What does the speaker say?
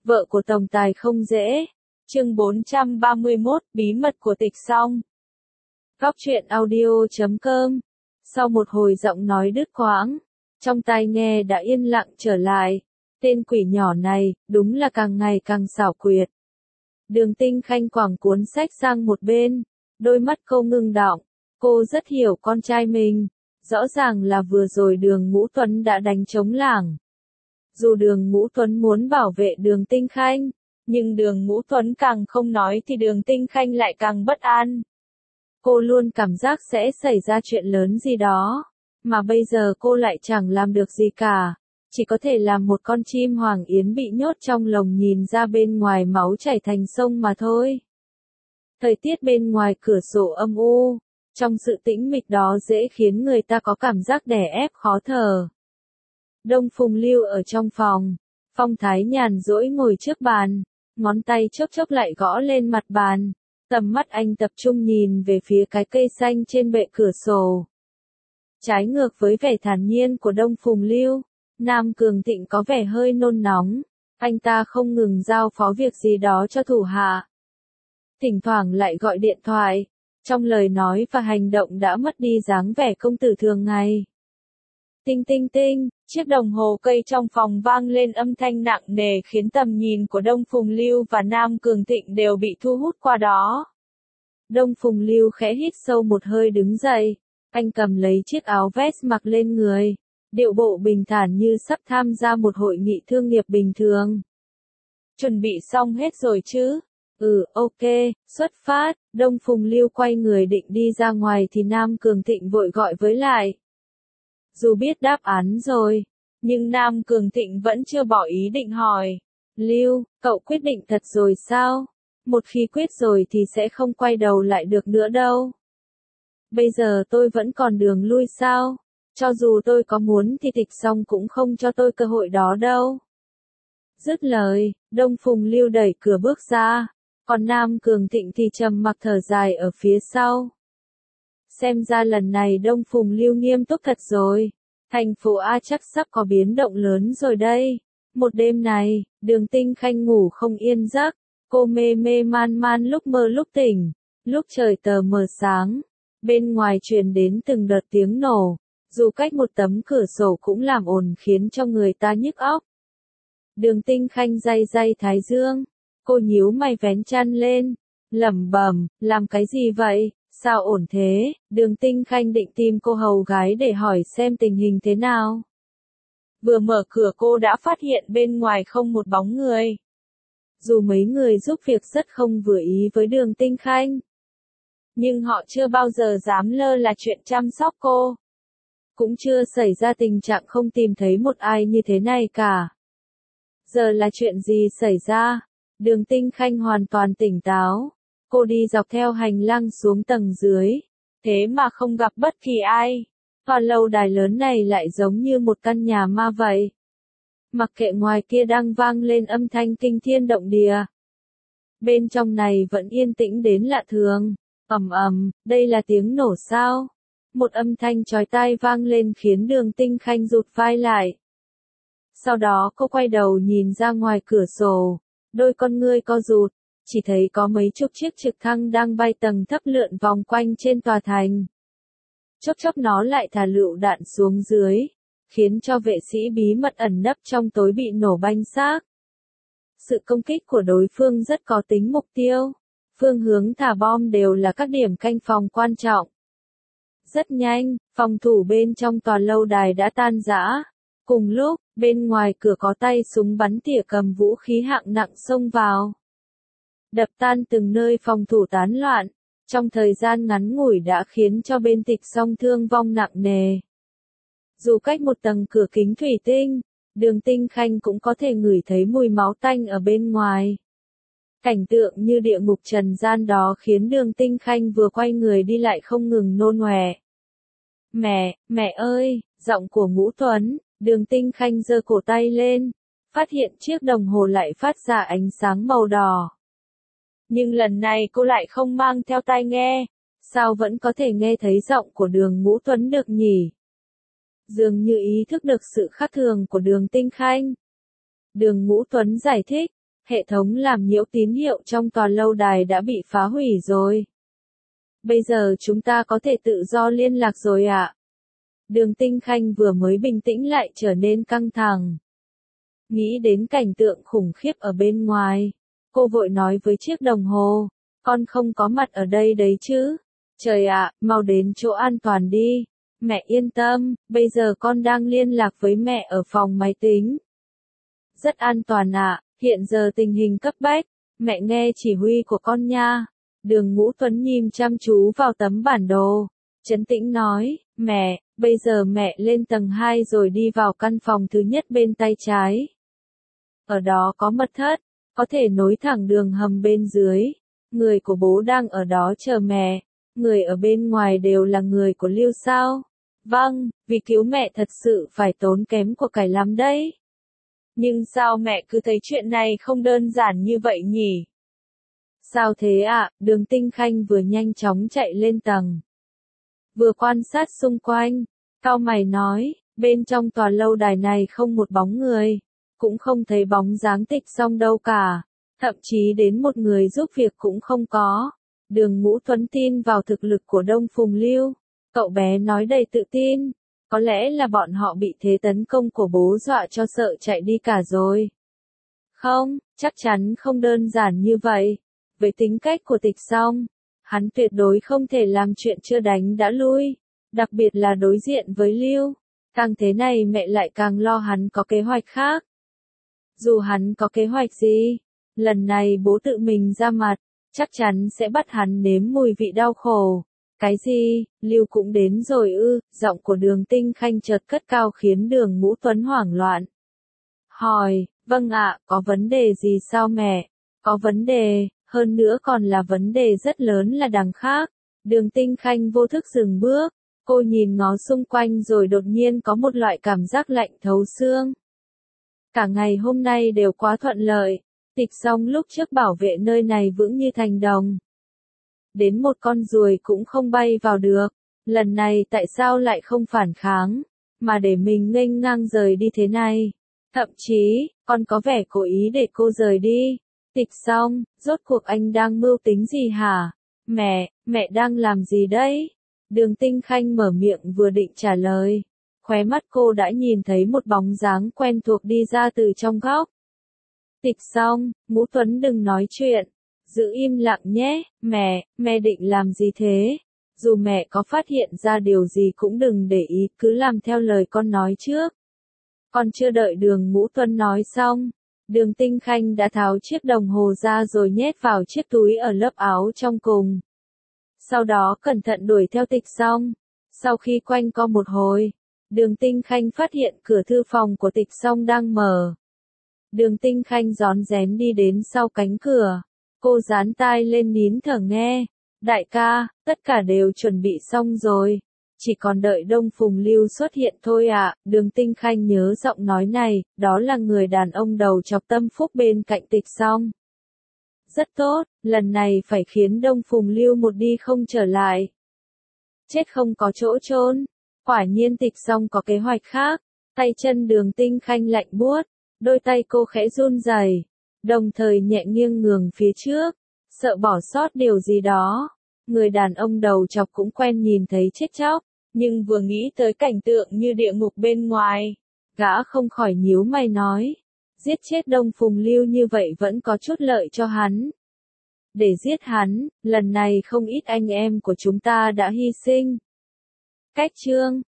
Vợ của tổng tài không dễ. Chương 431, bí mật của Tịch Song. Góc truyện audio.com. Sau một hồi giọng nói đứt quãng, trong tai nghe đã yên lặng trở lại. Tên quỷ nhỏ này, đúng là càng ngày càng xảo quyệt. Đường Tinh Khanh quẳng cuốn sách sang một bên, đôi mắt cô ngưng đọng. Cô rất hiểu con trai mình. Rõ ràng là vừa rồi Đường Ngũ Tuấn đã đánh trống lảng. Dù Đường Ngũ Tuấn muốn bảo vệ Đường Tinh Khanh, nhưng Đường Ngũ Tuấn càng không nói thì Đường Tinh Khanh lại càng bất an. Cô luôn cảm giác sẽ xảy ra chuyện lớn gì đó, mà bây giờ cô lại chẳng làm được gì cả, chỉ có thể làm một con chim hoàng yến bị nhốt trong lồng nhìn ra bên ngoài máu chảy thành sông mà thôi. Thời tiết bên ngoài cửa sổ âm u, trong sự tĩnh mịch đó dễ khiến người ta có cảm giác đè ép khó thở. Đông Phùng Lưu ở trong phòng, phong thái nhàn rỗi ngồi trước bàn, ngón tay chốc chốc lại gõ lên mặt bàn, tầm mắt anh tập trung nhìn về phía cái cây xanh trên bệ cửa sổ. Trái ngược với vẻ thản nhiên của Đông Phùng Lưu, Nam Cường Thịnh có vẻ hơi nôn nóng, anh ta không ngừng giao phó việc gì đó cho thủ hạ. Thỉnh thoảng lại gọi điện thoại, trong lời nói và hành động đã mất đi dáng vẻ công tử thường ngày. Tinh tinh tinh, chiếc đồng hồ cây trong phòng vang lên âm thanh nặng nề khiến tầm nhìn của Đông Phùng Lưu và Nam Cường Thịnh đều bị thu hút qua đó. Đông Phùng Lưu khẽ hít sâu một hơi đứng dậy, anh cầm lấy chiếc áo vest mặc lên người, điệu bộ bình thản như sắp tham gia một hội nghị thương nghiệp bình thường. Chuẩn bị xong hết rồi chứ? Ok, xuất phát. Đông Phùng Lưu quay người định đi ra ngoài thì Nam Cường Thịnh vội gọi với lại. Dù biết đáp án rồi, nhưng Nam Cường Thịnh vẫn chưa bỏ ý định hỏi. Lưu, cậu quyết định thật rồi sao? Một khi quyết rồi thì sẽ không quay đầu lại được nữa đâu. Bây giờ tôi vẫn còn đường lui sao? Cho dù tôi có muốn thì Tịch Song cũng không cho tôi cơ hội đó đâu. Dứt lời, Đông Phùng Lưu đẩy cửa bước ra, còn Nam Cường Thịnh thì trầm mặc thở dài ở phía sau. Xem ra lần này Đông Phùng Lưu nghiêm túc thật rồi. Thành phố A chắc sắp có biến động lớn rồi đây. Một đêm này, Đường Tinh Khanh ngủ không yên giấc. Cô mê mê man man lúc mơ lúc tỉnh. Lúc trời tờ mờ sáng, bên ngoài truyền đến từng đợt tiếng nổ. Dù cách một tấm cửa sổ cũng làm ồn khiến cho người ta nhức óc. Đường Tinh Khanh day day thái dương. Cô nhíu mày vén chăn lên. Lẩm bẩm, làm cái gì vậy? Sao ổn thế? Đường Tinh Khanh định tìm cô hầu gái để hỏi xem tình hình thế nào. Vừa mở cửa cô đã phát hiện bên ngoài không một bóng người. Dù mấy người giúp việc rất không vừa ý với Đường Tinh Khanh, nhưng họ chưa bao giờ dám lơ là chuyện chăm sóc cô. Cũng chưa xảy ra tình trạng không tìm thấy một ai như thế này cả. Giờ là chuyện gì xảy ra? Đường Tinh Khanh hoàn toàn tỉnh táo. Cô đi dọc theo hành lang xuống tầng dưới, thế mà không gặp bất kỳ ai. Tòa lâu đài lớn này lại giống như một căn nhà ma vậy. Mặc kệ ngoài kia đang vang lên âm thanh kinh thiên động địa, bên trong này vẫn yên tĩnh đến lạ thường. Ầm ầm, đây là tiếng nổ sao? Một âm thanh chói tai vang lên khiến Đường Tinh Khanh rụt vai lại. Sau đó cô quay đầu nhìn ra ngoài cửa sổ, đôi con ngươi co rụt. Chỉ thấy có mấy chục chiếc trực thăng đang bay tầng thấp lượn vòng quanh trên tòa thành. Chốc chốc nó lại thả lựu đạn xuống dưới, khiến cho vệ sĩ bí mật ẩn nấp trong tối bị nổ banh xác. Sự công kích của đối phương rất có tính mục tiêu. Phương hướng thả bom đều là các điểm canh phòng quan trọng. Rất nhanh, phòng thủ bên trong tòa lâu đài đã tan rã. Cùng lúc, bên ngoài cửa có tay súng bắn tỉa cầm vũ khí hạng nặng xông vào. Đập tan từng nơi phòng thủ tán loạn, trong thời gian ngắn ngủi đã khiến cho bên Tịch Song thương vong nặng nề. Dù cách một tầng cửa kính thủy tinh, Đường Tinh Khanh cũng có thể ngửi thấy mùi máu tanh ở bên ngoài. Cảnh tượng như địa ngục trần gian đó khiến Đường Tinh Khanh vừa quay người đi lại không ngừng nôn ọe. Mẹ ơi, giọng của Ngũ Tuấn. Đường Tinh Khanh giơ cổ tay lên, phát hiện chiếc đồng hồ lại phát ra ánh sáng màu đỏ. Nhưng lần này cô lại không mang theo tai nghe, sao vẫn có thể nghe thấy giọng của Đường Ngũ Tuấn được nhỉ? Dường như ý thức được sự khác thường của Đường Tinh Khanh. Đường Ngũ Tuấn giải thích, Hệ thống làm nhiễu tín hiệu trong tòa lâu đài đã bị phá hủy rồi. Bây giờ chúng ta có thể tự do liên lạc rồi ạ. Đường Tinh Khanh vừa mới bình tĩnh lại trở nên căng thẳng. Nghĩ đến cảnh tượng khủng khiếp ở bên ngoài, cô vội nói với chiếc đồng hồ, con không có mặt ở đây đấy chứ. Trời ạ, mau đến chỗ an toàn đi. Mẹ yên tâm, bây giờ con đang liên lạc với mẹ ở phòng máy tính. Rất an toàn ạ, hiện giờ tình hình cấp bách, mẹ nghe chỉ huy của con nha. Đường Ngũ Tuấn nhìn chăm chú vào tấm bản đồ, trấn tĩnh nói, mẹ, bây giờ mẹ lên tầng 2 rồi đi vào căn phòng thứ nhất bên tay trái. Ở đó có mật thất, có thể nối thẳng đường hầm bên dưới. Người của bố đang ở đó chờ mẹ, người ở bên ngoài đều là người của Lưu sao? Vâng, vì cứu mẹ thật sự phải tốn kém của cải lắm đấy. Nhưng sao mẹ cứ thấy chuyện này không đơn giản như vậy nhỉ? Sao thế ạ? Đường Tinh Khanh vừa nhanh chóng chạy lên tầng, vừa quan sát xung quanh, cau mày nói, bên trong tòa lâu đài này không một bóng người, cũng không thấy bóng dáng Tịch Song đâu cả, thậm chí đến một người giúp việc cũng không có. Đường Ngũ Tuấn tin vào thực lực của Đông Phùng Lưu, cậu bé nói đầy tự tin, có lẽ là bọn họ bị thế tấn công của bố dọa cho sợ chạy đi cả rồi. Không, chắc chắn không đơn giản như vậy. Với tính cách của Tịch Song, hắn tuyệt đối không thể làm chuyện chưa đánh đã lui, đặc biệt là đối diện với Lưu. Càng thế này mẹ lại càng lo hắn có kế hoạch khác. Dù hắn có kế hoạch gì, lần này bố tự mình ra mặt, chắc chắn sẽ bắt hắn nếm mùi vị đau khổ. Cái gì, Lưu cũng đến rồi ư? Giọng của Đường Tinh Khanh chợt cất cao khiến Đường Ngũ Tuấn hoảng loạn. Hỏi, vâng ạ, có vấn đề gì sao mẹ? Có vấn đề, hơn nữa còn là vấn đề rất lớn là đằng khác. Đường Tinh Khanh vô thức dừng bước, cô nhìn ngó xung quanh rồi đột nhiên có một loại cảm giác lạnh thấu xương. Cả ngày hôm nay đều quá thuận lợi, Tịch Song lúc trước bảo vệ nơi này vững như thành đồng. Đến một con ruồi cũng không bay vào được, lần này tại sao lại không phản kháng, mà để mình nghênh ngang rời đi thế này. Thậm chí, còn có vẻ cố ý để cô rời đi. Tịch Song, rốt cuộc anh đang mưu tính gì hả? Mẹ đang làm gì đấy? Đường Tinh Khanh mở miệng vừa định trả lời. Khóe mắt cô đã nhìn thấy một bóng dáng quen thuộc đi ra từ trong góc. Tịch Song, Ngũ Tuấn đừng nói chuyện. Giữ im lặng nhé, mẹ định làm gì thế? Dù mẹ có phát hiện ra điều gì cũng đừng để ý, cứ làm theo lời con nói trước. Còn chưa đợi Đường Ngũ Tuấn nói xong, Đường Tinh Khanh đã tháo chiếc đồng hồ ra rồi nhét vào chiếc túi ở lớp áo trong cùng. Sau đó cẩn thận đuổi theo Tịch Song. Sau khi quanh co một hồi, Đường Tinh Khanh phát hiện cửa thư phòng của Tịch Song đang mở. Đường Tinh Khanh rón rén đi đến sau cánh cửa. Cô dán tai lên nín thở nghe. Đại ca, tất cả đều chuẩn bị xong rồi. Chỉ còn đợi Đông Phùng Lưu xuất hiện thôi ạ. Đường Tinh Khanh nhớ giọng nói này, đó là người đàn ông đầu chọc tâm phúc bên cạnh Tịch Song. Rất tốt, lần này phải khiến Đông Phùng Lưu một đi không trở lại. Chết không có chỗ chôn. Quả nhiên Tịch Song có kế hoạch khác. Tay chân Đường Tinh Khanh lạnh buốt, đôi tay cô khẽ run rẩy, đồng thời nhẹ nghiêng ngường phía trước, sợ bỏ sót điều gì đó. Người đàn ông đầu chọc cũng quen nhìn thấy chết chóc, nhưng vừa nghĩ tới cảnh tượng như địa ngục bên ngoài, gã không khỏi nhíu mày nói, giết chết Đông Phùng Lưu như vậy vẫn có chút lợi cho hắn. Để giết hắn, lần này không ít anh em của chúng ta đã hy sinh. Cách chương